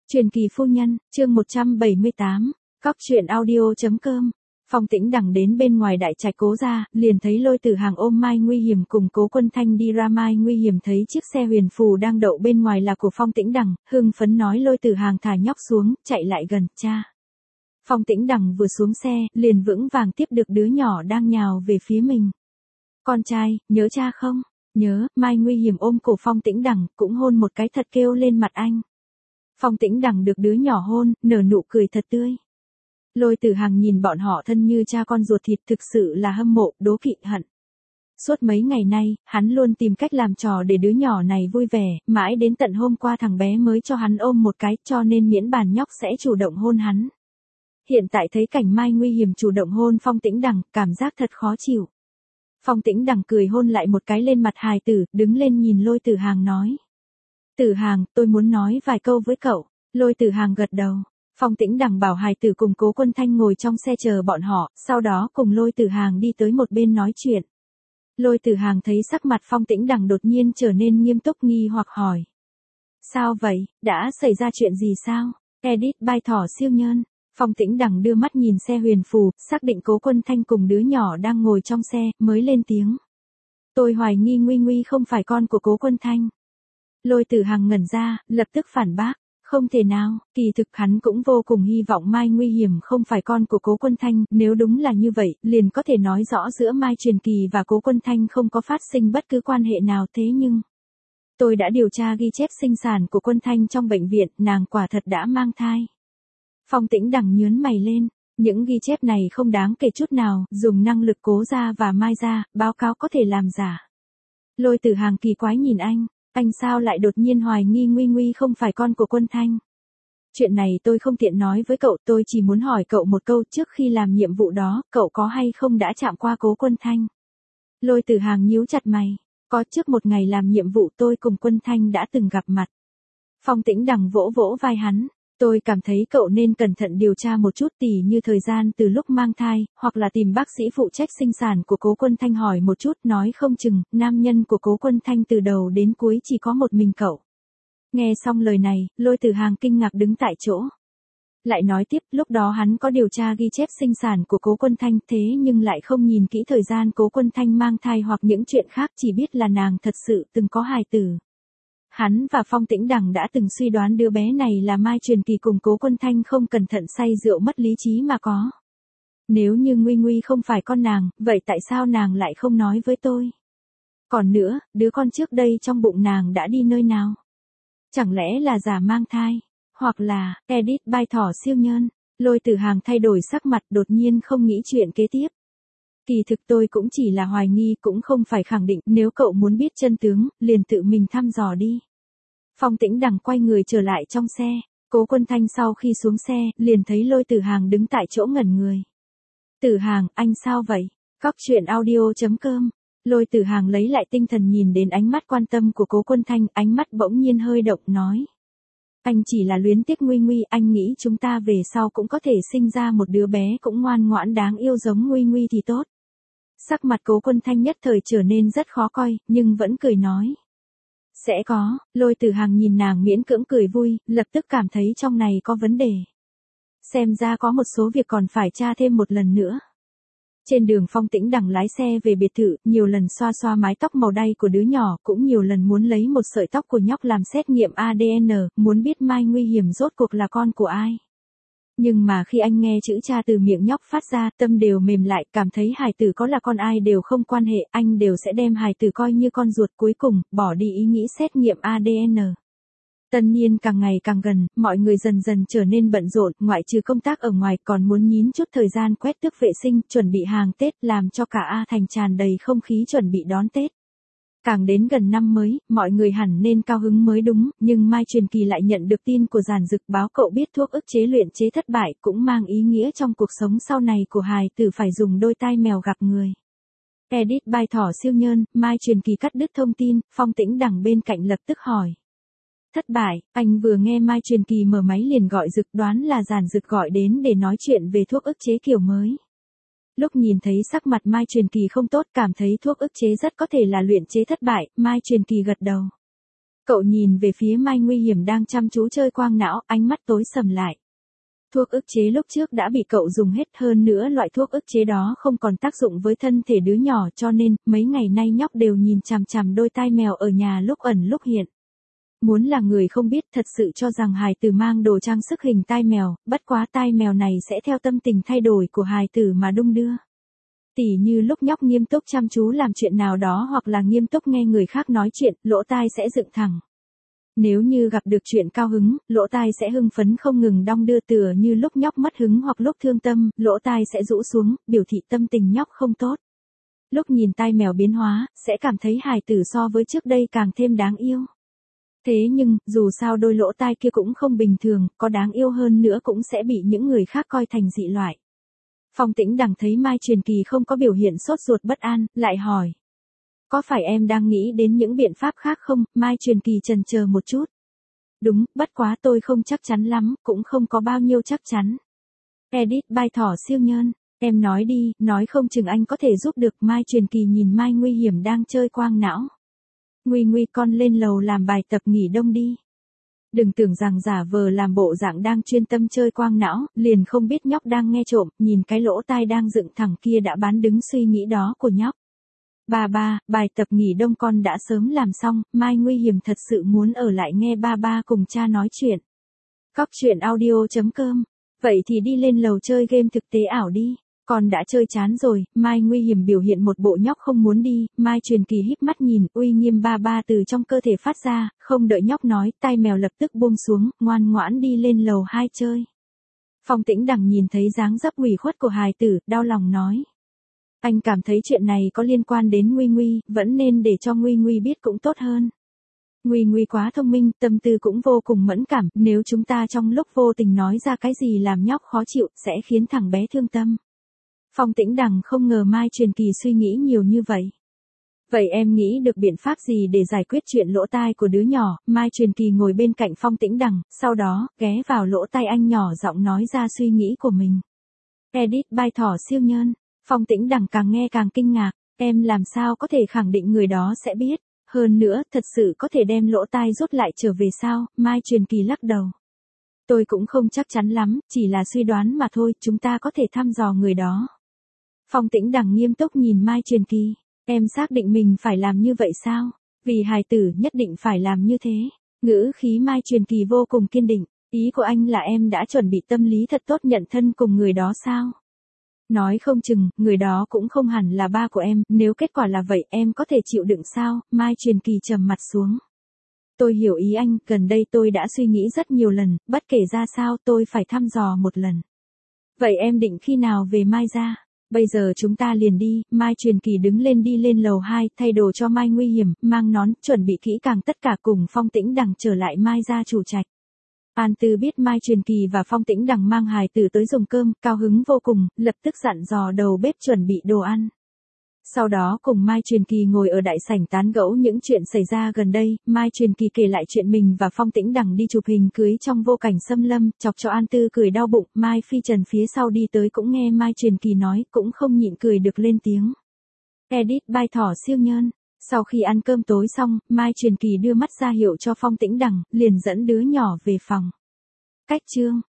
Truyền kỳ phu nhân, chương 178, Cóc truyện audio.com. Phong Tĩnh Đằng đến bên ngoài đại trạch Cố gia, liền thấy Lôi Tử Hằng ôm Mai Nguy Hiểm cùng Cố Quân Thanh đi ra. Mai Nguy Hiểm thấy chiếc xe huyền phù đang đậu bên ngoài là của Phong Tĩnh Đằng, hưng phấn nói Lôi Tử Hằng thả nhóc xuống, chạy lại gần, cha. Phong Tĩnh Đằng vừa xuống xe, liền vững vàng tiếp được đứa nhỏ đang nhào về phía mình. Con trai, nhớ cha không? Nhớ. Mai Nguy Hiểm ôm cổ Phong Tĩnh Đằng, cũng hôn một cái thật kêu lên mặt anh. Phong Tĩnh Đằng được đứa nhỏ hôn, nở nụ cười thật tươi. Lôi Tử Hằng nhìn bọn họ thân như cha con ruột thịt, thực sự là hâm mộ, đố kỵ hận. Suốt mấy ngày nay, hắn luôn tìm cách làm trò để đứa nhỏ này vui vẻ, mãi đến tận hôm qua thằng bé mới cho hắn ôm một cái, cho nên miễn bàn nhóc sẽ chủ động hôn hắn. Hiện tại thấy cảnh Mai Nguy Hiểm chủ động hôn Phong Tĩnh Đằng, cảm giác thật khó chịu. Phong Tĩnh Đằng cười hôn lại một cái lên mặt hài tử, đứng lên nhìn Lôi Tử Hằng nói. Tử Hằng, tôi muốn nói vài câu với cậu. Lôi Tử Hằng gật đầu. Phong Tĩnh Đằng bảo hài tử cùng Cố Quân Thanh ngồi trong xe chờ bọn họ, sau đó cùng Lôi Tử Hằng đi tới một bên nói chuyện. Lôi Tử Hằng thấy sắc mặt Phong Tĩnh Đằng đột nhiên trở nên nghiêm túc, nghi hoặc hỏi. Sao vậy, đã xảy ra chuyện gì sao? Edit by Thỏ Siêu Nhân. Phong Tĩnh Đằng đưa mắt nhìn xe huyền phù, xác định Cố Quân Thanh cùng đứa nhỏ đang ngồi trong xe, mới lên tiếng. Tôi hoài nghi Nguy Nguy không phải con của Cố Quân Thanh. Lôi Tử Hằng ngẩn ra, lập tức phản bác. Không thể nào, kỳ thực hắn cũng vô cùng hy vọng Mai Nguy Hiểm không phải con của Cố Quân Thanh, nếu đúng là như vậy, liền có thể nói rõ giữa Mai Truyền Kỳ và Cố Quân Thanh không có phát sinh bất cứ quan hệ nào, thế nhưng tôi đã điều tra ghi chép sinh sản của Quân Thanh trong bệnh viện, nàng quả thật đã mang thai. Phong Tĩnh Đằng nhướng mày lên, những ghi chép này không đáng kể chút nào, dùng năng lực Cố gia và Mai gia, báo cáo có thể làm giả. Lôi Tử Hằng kỳ quái nhìn anh sao lại đột nhiên hoài nghi Nguy Nguy không phải con của Quân Thanh? Chuyện này tôi không tiện nói với cậu, tôi chỉ muốn hỏi cậu một câu, trước khi làm nhiệm vụ đó, cậu có hay không đã chạm qua Cố Quân Thanh? Lôi Tử Hằng nhíu chặt mày, có, trước một ngày làm nhiệm vụ tôi cùng Quân Thanh đã từng gặp mặt. Phong Tĩnh Đằng vỗ vỗ vai hắn. Tôi cảm thấy cậu nên cẩn thận điều tra một chút, tỉ như thời gian từ lúc mang thai, hoặc là tìm bác sĩ phụ trách sinh sản của Cố Quân Thanh hỏi một chút, nói không chừng, nam nhân của Cố Quân Thanh từ đầu đến cuối chỉ có một mình cậu. Nghe xong lời này, Lôi Tử Hằng kinh ngạc đứng tại chỗ. Lại nói tiếp, lúc đó hắn có điều tra ghi chép sinh sản của Cố Quân Thanh, thế nhưng lại không nhìn kỹ thời gian Cố Quân Thanh mang thai hoặc những chuyện khác, chỉ biết là nàng thật sự từng có hài tử. Hắn và Phong Tĩnh Đằng đã từng suy đoán đứa bé này là Mai Truyền Kỳ cùng Cố Quân Thanh không cẩn thận say rượu mất lý trí mà có. Nếu như Nguy Nguy không phải con nàng, vậy tại sao nàng lại không nói với tôi? Còn nữa, đứa con trước đây trong bụng nàng đã đi nơi nào? Chẳng lẽ là giả mang thai? Hoặc là, edit by Thỏ Siêu Nhân. Lôi Tử Hằng thay đổi sắc mặt, đột nhiên không nghĩ chuyện kế tiếp. Kỳ thực tôi cũng chỉ là hoài nghi, cũng không phải khẳng định, nếu cậu muốn biết chân tướng, liền tự mình thăm dò đi. Phong Tĩnh Đằng quay người trở lại trong xe, Cố Quân Thanh sau khi xuống xe, liền thấy Lôi Tử Hằng đứng tại chỗ ngẩn người. Tử Hằng, anh sao vậy? Cóc truyện audio.com. Lôi Tử Hằng lấy lại tinh thần nhìn đến ánh mắt quan tâm của Cố Quân Thanh, ánh mắt bỗng nhiên hơi động nói. Anh chỉ là luyến tiếc Nguy Nguy, anh nghĩ chúng ta về sau cũng có thể sinh ra một đứa bé cũng ngoan ngoãn đáng yêu giống Nguy Nguy thì tốt. Sắc mặt Cố Quân Thanh nhất thời trở nên rất khó coi, nhưng vẫn cười nói. Sẽ có. Lôi Tử Hằng nhìn nàng miễn cưỡng cười vui, lập tức cảm thấy trong này có vấn đề. Xem ra có một số việc còn phải tra thêm một lần nữa. Trên đường Phong Tĩnh Đằng lái xe về biệt thự, nhiều lần xoa xoa mái tóc màu đay của đứa nhỏ, cũng nhiều lần muốn lấy một sợi tóc của nhóc làm xét nghiệm ADN, muốn biết Mai Nguy Hiểm rốt cuộc là con của ai. Nhưng mà khi anh nghe chữ cha từ miệng nhóc phát ra, tâm đều mềm lại, cảm thấy hài tử có là con ai đều không quan hệ, anh đều sẽ đem hài tử coi như con ruột, cuối cùng, bỏ đi ý nghĩ xét nghiệm ADN. Tân niên càng ngày càng gần, mọi người dần dần trở nên bận rộn, ngoại trừ công tác ở ngoài còn muốn nhín chút thời gian quét tước vệ sinh, chuẩn bị hàng Tết, làm cho cả A Thành tràn đầy không khí chuẩn bị đón Tết. Càng đến gần năm mới, mọi người hẳn nên cao hứng mới đúng, nhưng Mai Truyền Kỳ lại nhận được tin của Giản Dực báo cậu biết thuốc ức chế luyện chế thất bại, cũng mang ý nghĩa trong cuộc sống sau này của hài tử phải dùng đôi tai mèo gặp người. Edit by Thỏ Siêu Nhân. Mai Truyền Kỳ cắt đứt thông tin, Phong Tĩnh Đằng bên cạnh lập tức hỏi. Thất bại, anh vừa nghe Mai Truyền Kỳ mở máy liền gọi Dực, đoán là Giản Dực gọi đến để nói chuyện về thuốc ức chế kiểu mới. Lúc nhìn thấy sắc mặt Mai Truyền Kỳ không tốt, cảm thấy thuốc ức chế rất có thể là luyện chế thất bại, Mai Truyền Kỳ gật đầu. Cậu nhìn về phía Mai Nguy Hiểm đang chăm chú chơi quang não, ánh mắt tối sầm lại. Thuốc ức chế lúc trước đã bị cậu dùng hết, hơn nữa loại thuốc ức chế đó không còn tác dụng với thân thể đứa nhỏ, cho nên mấy ngày nay nhóc đều nhìn chằm chằm đôi tai mèo ở nhà lúc ẩn lúc hiện. Muốn là người không biết thật sự cho rằng hài tử mang đồ trang sức hình tai mèo, bất quá tai mèo này sẽ theo tâm tình thay đổi của hài tử mà đung đưa. Tỉ như lúc nhóc nghiêm túc chăm chú làm chuyện nào đó hoặc là nghiêm túc nghe người khác nói chuyện, lỗ tai sẽ dựng thẳng. Nếu như gặp được chuyện cao hứng, lỗ tai sẽ hưng phấn không ngừng đong đưa, tựa như lúc nhóc mất hứng hoặc lúc thương tâm, lỗ tai sẽ rũ xuống, biểu thị tâm tình nhóc không tốt. Lúc nhìn tai mèo biến hóa, sẽ cảm thấy hài tử so với trước đây càng thêm đáng yêu. Thế nhưng, dù sao đôi lỗ tai kia cũng không bình thường, có đáng yêu hơn nữa cũng sẽ bị những người khác coi thành dị loại. Phong Tĩnh Đằng thấy Mai Truyền Kỳ không có biểu hiện sốt ruột bất an, lại hỏi. Có phải em đang nghĩ đến những biện pháp khác không? Mai Truyền Kỳ chần chờ một chút. Đúng, bất quá tôi không chắc chắn lắm, cũng không có bao nhiêu chắc chắn. Edit by Thỏ Siêu Nhơn, em nói đi, nói không chừng anh có thể giúp được. Mai Truyền Kỳ nhìn Mai Nguy Hiểm đang chơi quang não. Nguy Nguy, con lên lầu làm bài tập nghỉ đông đi. Đừng tưởng rằng giả vờ làm bộ dạng đang chuyên tâm chơi quang não, liền không biết nhóc đang nghe trộm, nhìn cái lỗ tai đang dựng thẳng kia đã bán đứng suy nghĩ đó của nhóc. Ba, bài tập nghỉ đông con đã sớm làm xong, Mai Nguy Hiểm thật sự muốn ở lại nghe ba cùng cha nói chuyện. Cóc truyện audio.com. Vậy thì đi lên lầu chơi game thực tế ảo đi. Con đã chơi chán rồi. Mai Nguy Hiểm biểu hiện một bộ nhóc không muốn đi. Mai Truyền Kỳ híp mắt nhìn, uy nghiêm ba từ trong cơ thể phát ra, không đợi nhóc nói, tai mèo lập tức buông xuống, ngoan ngoãn đi lên lầu 2 chơi. Phong Tĩnh Đằng nhìn thấy dáng dấp ủy khuất của hài tử, đau lòng nói. Anh cảm thấy chuyện này có liên quan đến Nguy Nguy, vẫn nên để cho Nguy Nguy biết cũng tốt hơn. Nguy Nguy quá thông minh, tâm tư cũng vô cùng mẫn cảm, nếu chúng ta trong lúc vô tình nói ra cái gì làm nhóc khó chịu, sẽ khiến thằng bé thương tâm. Phong Tĩnh Đằng không ngờ Mai Truyền Kỳ suy nghĩ nhiều như vậy. Vậy em nghĩ được biện pháp gì để giải quyết chuyện lỗ tai của đứa nhỏ? Mai Truyền Kỳ ngồi bên cạnh Phong Tĩnh Đằng, sau đó, ghé vào lỗ tai anh nhỏ giọng nói ra suy nghĩ của mình. Edit by Thỏ Siêu Nhơn. Phong Tĩnh Đằng càng nghe càng kinh ngạc, em làm sao có thể khẳng định người đó sẽ biết, hơn nữa, thật sự có thể đem lỗ tai rút lại trở về sao? Mai Truyền Kỳ lắc đầu. Tôi cũng không chắc chắn lắm, chỉ là suy đoán mà thôi, chúng ta có thể thăm dò người đó. Phong Tĩnh Đằng nghiêm túc nhìn Mai Truyền Kỳ, em xác định mình phải làm như vậy sao? Vì hài tử nhất định phải làm như thế. Ngữ khí Mai Truyền Kỳ vô cùng kiên định, ý của anh là em đã chuẩn bị tâm lý thật tốt nhận thân cùng người đó sao? Nói không chừng, người đó cũng không hẳn là ba của em, nếu kết quả là vậy em có thể chịu đựng sao? Mai Truyền Kỳ trầm mặt xuống. Tôi hiểu ý anh, gần đây tôi đã suy nghĩ rất nhiều lần, bất kể ra sao tôi phải thăm dò một lần. Vậy em định khi nào về Mai ra? Bây giờ chúng ta liền đi. Mai Truyền Kỳ đứng lên đi lên lầu 2, thay đồ cho Mai Nguy Hiểm, mang nón, chuẩn bị kỹ càng tất cả cùng Phong Tĩnh Đằng trở lại Mai gia chủ trạch. An Tư biết Mai Truyền Kỳ và Phong Tĩnh Đằng mang hài tử tới dùng cơm, cao hứng vô cùng, lập tức dặn dò đầu bếp chuẩn bị đồ ăn. Sau đó cùng Mai Truyền Kỳ ngồi ở đại sảnh tán gẫu những chuyện xảy ra gần đây, Mai Truyền Kỳ kể lại chuyện mình và Phong Tĩnh Đằng đi chụp hình cưới trong vô cảnh xâm lâm, chọc cho An Tư cười đau bụng, Mai Phi Trần phía sau đi tới cũng nghe Mai Truyền Kỳ nói, cũng không nhịn cười được lên tiếng. Edit by Thỏ Siêu Nhơn. Sau khi ăn cơm tối xong, Mai Truyền Kỳ đưa mắt ra hiệu cho Phong Tĩnh Đằng, liền dẫn đứa nhỏ về phòng. Cách chương